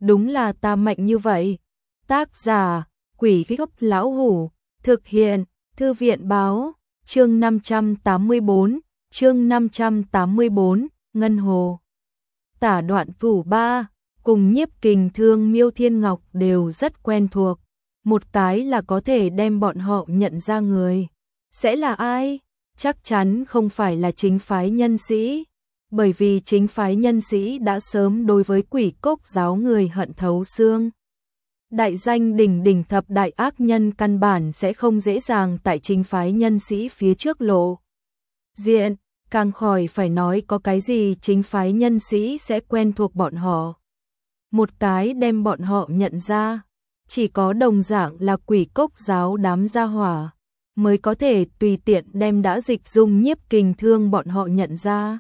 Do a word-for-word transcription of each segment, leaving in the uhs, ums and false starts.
đúng là ta mạnh như vậy. Tác giả, Quỷ Gốc Lão Hủ, thực hiện, Thư viện Báo, chương năm trăm tám mươi bốn, chương năm trăm tám mươi bốn, Ngân Hồ. Tả Đoạn Thủ ba, cùng Nhiếp Kình Thương Miêu Thiên Ngọc đều rất quen thuộc. Một cái là có thể đem bọn họ nhận ra người. Sẽ là ai? Chắc chắn không phải là chính phái nhân sĩ. Bởi vì chính phái nhân sĩ đã sớm đối với Quỷ Cốc giáo người hận thấu xương. Đại danh đỉnh đỉnh thập đại ác nhân căn bản sẽ không dễ dàng tại chính phái nhân sĩ phía trước lộ diện, càng khỏi phải nói có cái gì chính phái nhân sĩ sẽ quen thuộc bọn họ. Một cái đem bọn họ nhận ra, chỉ có đồng dạng là Quỷ Cốc giáo đám gia hỏa, mới có thể tùy tiện đem đã dịch dung Nhiếp Kình Thương bọn họ nhận ra.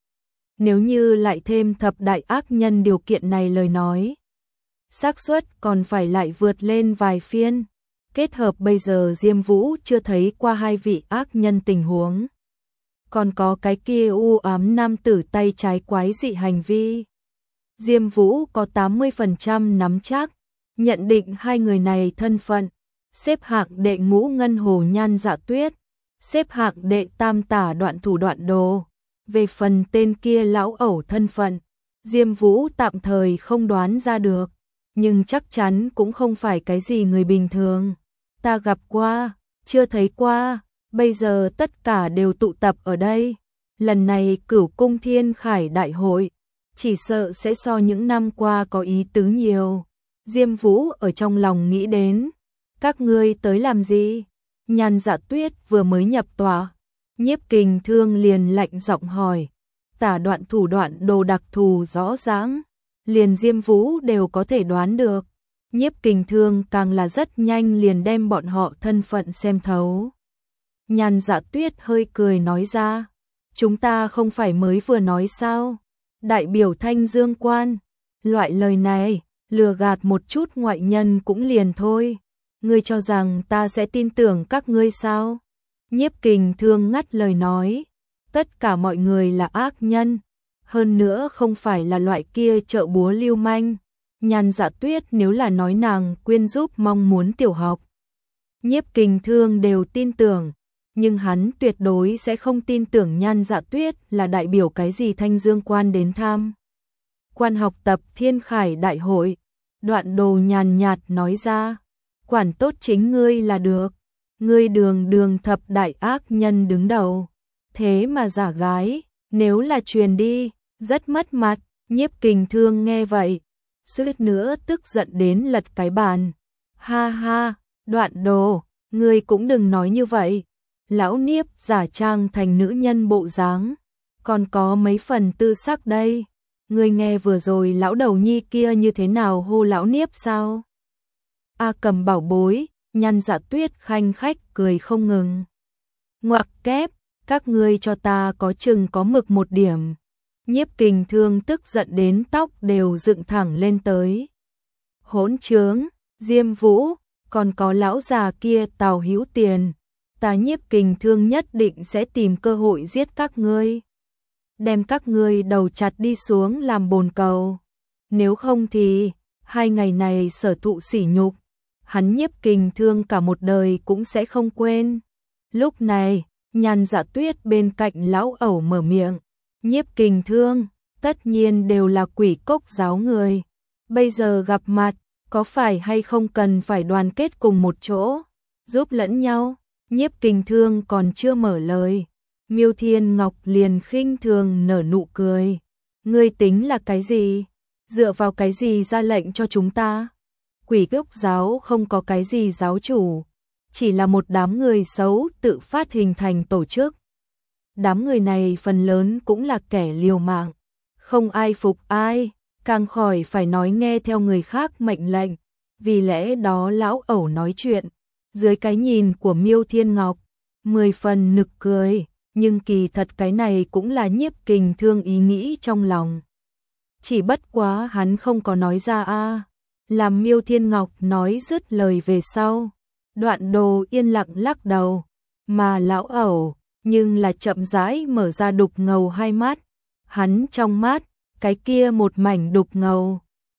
Nếu như lại thêm thập đại ác nhân điều kiện này lời nói, xác suất còn phải lại vượt lên vài phiên. Kết hợp bây giờ Diêm Vũ chưa thấy qua hai vị ác nhân tình huống. Còn có cái kia u ám nam tử tay trái quái dị hành vi. Diêm Vũ có tám mươi phần trăm nắm chắc, nhận định hai người này thân phận. Xếp hạng đệ ngũ Ngân Hồ Nhan Dạ Tuyết, xếp hạng đệ tam Tả Đoạn Thủ Đoạn Đồ. Về phần tên kia lão ẩu thân phận, Diêm Vũ tạm thời không đoán ra được, nhưng chắc chắn cũng không phải cái gì người bình thường. Ta gặp qua, chưa thấy qua, bây giờ tất cả đều tụ tập ở đây. Lần này Cửu Cung Thiên Khải Đại hội, chỉ sợ sẽ so những năm qua có ý tứ nhiều. Diêm Vũ ở trong lòng nghĩ đến, các ngươi tới làm gì? Nhan Dạ Tuyết vừa mới nhập tòa. Nhiếp Kình Thương liền lạnh giọng hỏi, Tả Đoạn Thủ Đoạn Đồ đặc thù rõ ràng, liền Diêm Vũ đều có thể đoán được. Nhiếp Kình Thương càng là rất nhanh liền đem bọn họ thân phận xem thấu. Nhan Dạ Tuyết hơi cười nói ra, chúng ta không phải mới vừa nói sao? Đại biểu Thanh Dương Quan, loại lời này, lừa gạt một chút ngoại nhân cũng liền thôi. Ngươi cho rằng ta sẽ tin tưởng các ngươi sao? Nhiếp Kình Thương ngắt lời nói, tất cả mọi người là ác nhân, hơn nữa không phải là loại kia trợ búa lưu manh. Nhan Dạ Tuyết nếu là nói nàng quyên giúp mong muốn tiểu học, Nhiếp Kình Thương đều tin tưởng, nhưng hắn tuyệt đối sẽ không tin tưởng Nhan Dạ Tuyết là đại biểu cái gì Thanh Dương Quan đến tham quan học tập Thiên Khải Đại hội. Đoạn Đồ nhàn nhạt nói ra, quản tốt chính ngươi là được. Ngươi đường đường thập đại ác nhân đứng đầu, thế mà giả gái, nếu là truyền đi, rất mất mặt. Nhiếp Kình Thương nghe vậy, suýt nữa tức giận đến lật cái bàn. Ha ha, Đoạn Đồ, ngươi cũng đừng nói như vậy. Lão Niếp giả trang thành nữ nhân bộ dáng, còn có mấy phần tư sắc đây. Ngươi nghe vừa rồi lão đầu nhi kia như thế nào hô lão Niếp sao? A Cầm bảo bối. Nhan Dạ Tuyết khanh khách cười không ngừng. Ngoặc kép, các ngươi cho ta có chừng có mực một điểm. Nhiếp Kình Thương tức giận đến tóc đều dựng thẳng lên tới. Hỗn trướng, Diêm Vũ, còn có lão già kia Tào Hữu Tiền. Ta Nhiếp Kình Thương nhất định sẽ tìm cơ hội giết các ngươi. Đem các ngươi đầu chặt đi xuống làm bồn cầu. Nếu không thì, hai ngày này sở thụ sỉ nhục, hắn Nhiếp Kình Thương cả một đời cũng sẽ không quên. Lúc này, Nhan Dạ Tuyết bên cạnh lão ẩu mở miệng, Nhiếp Kình Thương, tất nhiên đều là Quỷ Cốc giáo người. Bây giờ gặp mặt, có phải hay không cần phải đoàn kết cùng một chỗ, giúp lẫn nhau? Nhiếp Kình Thương còn chưa mở lời, Miêu Thiên Ngọc liền khinh thường nở nụ cười. Ngươi tính là cái gì? Dựa vào cái gì ra lệnh cho chúng ta? Quỷ Cốc giáo không có cái gì giáo chủ, chỉ là một đám người xấu tự phát hình thành tổ chức. Đám người này phần lớn cũng là kẻ liều mạng, không ai phục ai, càng khỏi phải nói nghe theo người khác mệnh lệnh. Vì lẽ đó lão ẩu nói chuyện, dưới cái nhìn của Miêu Thiên Ngọc, mười phần nực cười, nhưng kỳ thật cái này cũng là Nhiếp Kình Thương ý nghĩ trong lòng. Chỉ bất quá hắn không có nói ra a. Làm Miêu Thiên Ngọc nói dứt lời về sau, Đoạn Đồ yên lặng lắc đầu, mà lão ẩu nhưng là chậm rãi mở ra đục ngầu hai mắt. Hắn trong mắt, cái kia một mảnh đục ngầu,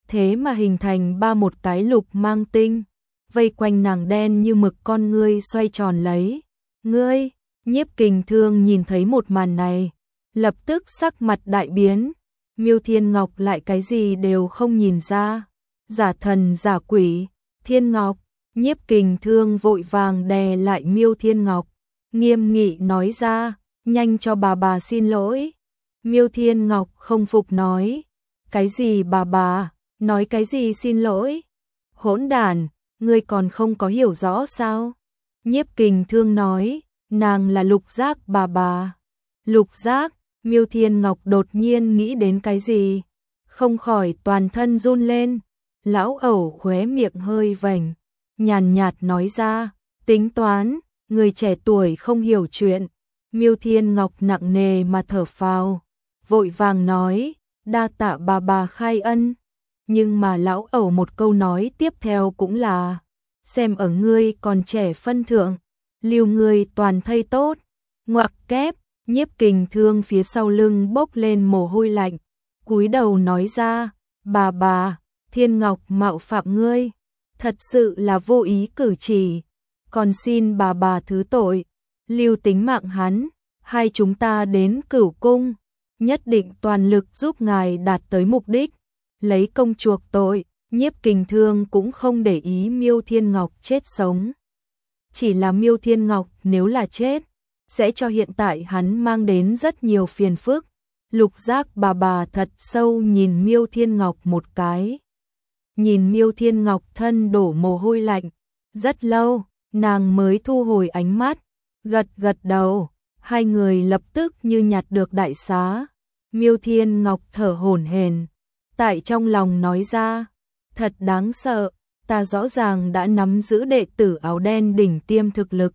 thế mà hình thành ba một cái lục mang tinh, vây quanh nàng đen như mực con ngươi xoay tròn lấy. Ngươi, Nhiếp Kình Thương nhìn thấy một màn này, lập tức sắc mặt đại biến. Miêu Thiên Ngọc lại cái gì đều không nhìn ra, giả thần giả quỷ. Thiên Ngọc, Nhiếp Kình Thương vội vàng đè lại Miêu Thiên Ngọc, nghiêm nghị nói ra, nhanh cho bà bà xin lỗi. Miêu Thiên Ngọc không phục nói, cái gì bà bà, nói cái gì xin lỗi? Hỗn đản, ngươi còn không có hiểu rõ sao? Nhiếp Kình Thương nói, nàng là Lục Giác bà bà. Lục Giác, Miêu Thiên Ngọc đột nhiên nghĩ đến cái gì, không khỏi toàn thân run lên. Lão ẩu khóe miệng hơi vành, nhàn nhạt nói ra, tính toán, người trẻ tuổi không hiểu chuyện. Miêu Thiên Ngọc nặng nề mà thở phào, vội vàng nói, đa tạ bà bà khai ân. Nhưng mà lão ẩu một câu nói tiếp theo cũng là, xem ở ngươi còn trẻ phân thượng, lưu ngươi toàn thây tốt. Ngoặc kép, Nhiếp Kình Thương phía sau lưng bốc lên mồ hôi lạnh, cúi đầu nói ra, bà bà, Thiên Ngọc mạo phạm ngươi, thật sự là vô ý cử chỉ, còn xin bà bà thứ tội, lưu tính mạng hắn, hai chúng ta đến Cửu Cung, nhất định toàn lực giúp ngài đạt tới mục đích, lấy công chuộc tội. Nhiếp Kình Thương cũng không để ý Miêu Thiên Ngọc chết sống, chỉ là Miêu Thiên Ngọc nếu là chết, sẽ cho hiện tại hắn mang đến rất nhiều phiền phức. Lục Giác bà bà thật sâu nhìn Miêu Thiên Ngọc một cái, nhìn Miêu Thiên Ngọc thân đổ mồ hôi lạnh, rất lâu, nàng mới thu hồi ánh mắt, gật gật đầu, hai người lập tức như nhặt được đại xá. Miêu Thiên Ngọc thở hổn hển, tại trong lòng nói ra, thật đáng sợ, ta rõ ràng đã nắm giữ đệ tử áo đen đỉnh tiêm thực lực.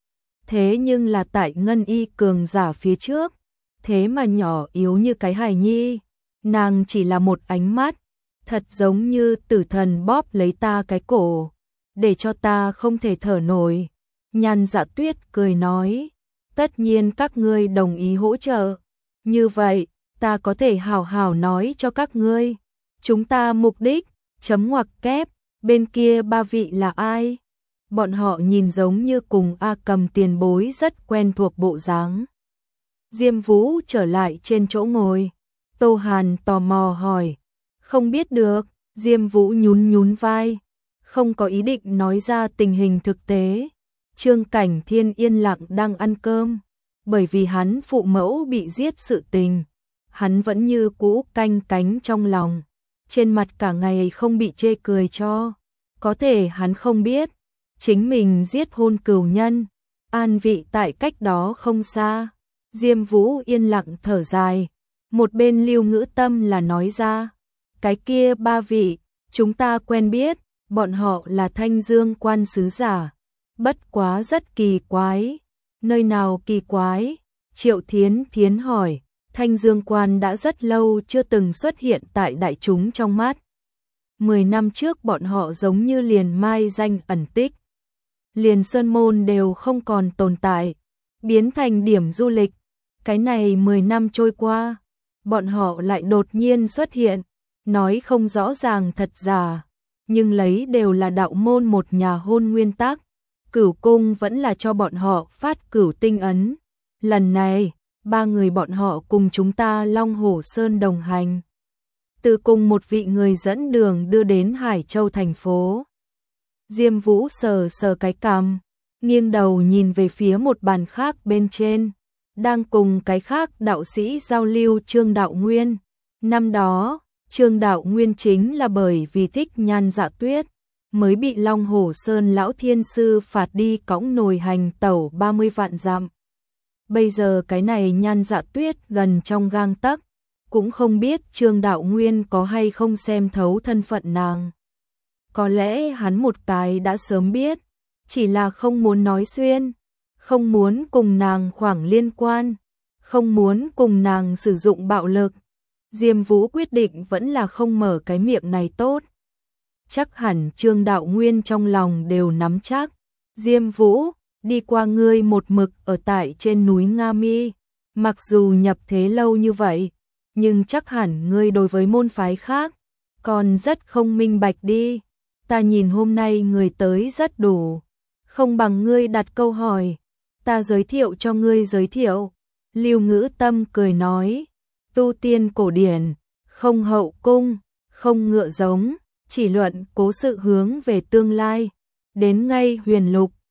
Thế nhưng là tại ngân y cường giả phía trước, thế mà nhỏ yếu như cái hài nhi, nàng chỉ là một ánh mắt, thật giống như tử thần bóp lấy ta cái cổ, để cho ta không thể thở nổi. Nhan Dạ Tuyết cười nói, tất nhiên các ngươi đồng ý hỗ trợ, như vậy, ta có thể hào hào nói cho các ngươi, chúng ta mục đích, chấm ngoặc kép, bên kia ba vị là ai? Bọn họ nhìn giống như cùng A Cầm tiền bối rất quen thuộc bộ dáng. Diêm Vũ trở lại trên chỗ ngồi, Tô Hàn tò mò hỏi, không biết được. Diêm Vũ nhún nhún vai, không có ý định nói ra tình hình thực tế. Trương Cảnh Thiên yên lặng đang ăn cơm, bởi vì hắn phụ mẫu bị giết sự tình, hắn vẫn như cũ canh cánh trong lòng, trên mặt cả ngày không bị chê cười cho. Có thể hắn không biết, chính mình giết hôn cừu nhân, an vị tại cách đó không xa. Diêm Vũ yên lặng thở dài, một bên Lưu Ngữ Tâm là nói ra, cái kia ba vị, chúng ta quen biết, bọn họ là Thanh Dương quan sứ giả, bất quá rất kỳ quái. Nơi nào kỳ quái? Triệu Thiến Thiến hỏi. Thanh Dương quan đã rất lâu chưa từng xuất hiện tại đại chúng trong mắt. Mười năm trước bọn họ giống như liền mai danh ẩn tích, liền sơn môn đều không còn tồn tại, biến thành điểm du lịch. Cái này mười năm trôi qua, bọn họ lại đột nhiên xuất hiện, nói không rõ ràng thật giả, nhưng lấy đều là đạo môn một nhà hôn nguyên tắc. Cửu Cung vẫn là cho bọn họ phát cửu tinh ấn. Lần này, ba người bọn họ cùng chúng ta Long Hổ Sơn đồng hành, từ cùng một vị người dẫn đường đưa đến Hải Châu thành phố. Diêm Vũ sờ sờ cái cằm, nghiêng đầu nhìn về phía một bàn khác bên trên, đang cùng cái khác đạo sĩ giao lưu Trương Đạo Nguyên. Năm đó, Trương Đạo Nguyên chính là bởi vì thích Nhan Dạ Tuyết, mới bị Long Hổ Sơn lão thiên sư phạt đi cõng nồi hành tẩu ba mươi vạn dặm. Bây giờ cái này Nhan Dạ Tuyết gần trong gang tấc, cũng không biết Trương Đạo Nguyên có hay không xem thấu thân phận nàng. Có lẽ hắn một cái đã sớm biết, chỉ là không muốn nói xuyên, không muốn cùng nàng khoảng liên quan, không muốn cùng nàng sử dụng bạo lực. Diêm Vũ quyết định vẫn là không mở cái miệng này tốt. Chắc hẳn Trương Đạo Nguyên trong lòng đều nắm chắc. Diêm Vũ, đi qua ngươi một mực ở tại trên núi Nga Mi, mặc dù nhập thế lâu như vậy, nhưng chắc hẳn ngươi đối với môn phái khác còn rất không minh bạch đi. Ta nhìn hôm nay người tới rất đủ. Không bằng ngươi đặt câu hỏi. Ta giới thiệu cho ngươi giới thiệu. Lưu Ngữ Tâm cười nói. Tu tiên cổ điển, không hậu cung, không ngựa giống, chỉ luận cố sự hướng về tương lai. Đến ngay huyền lục,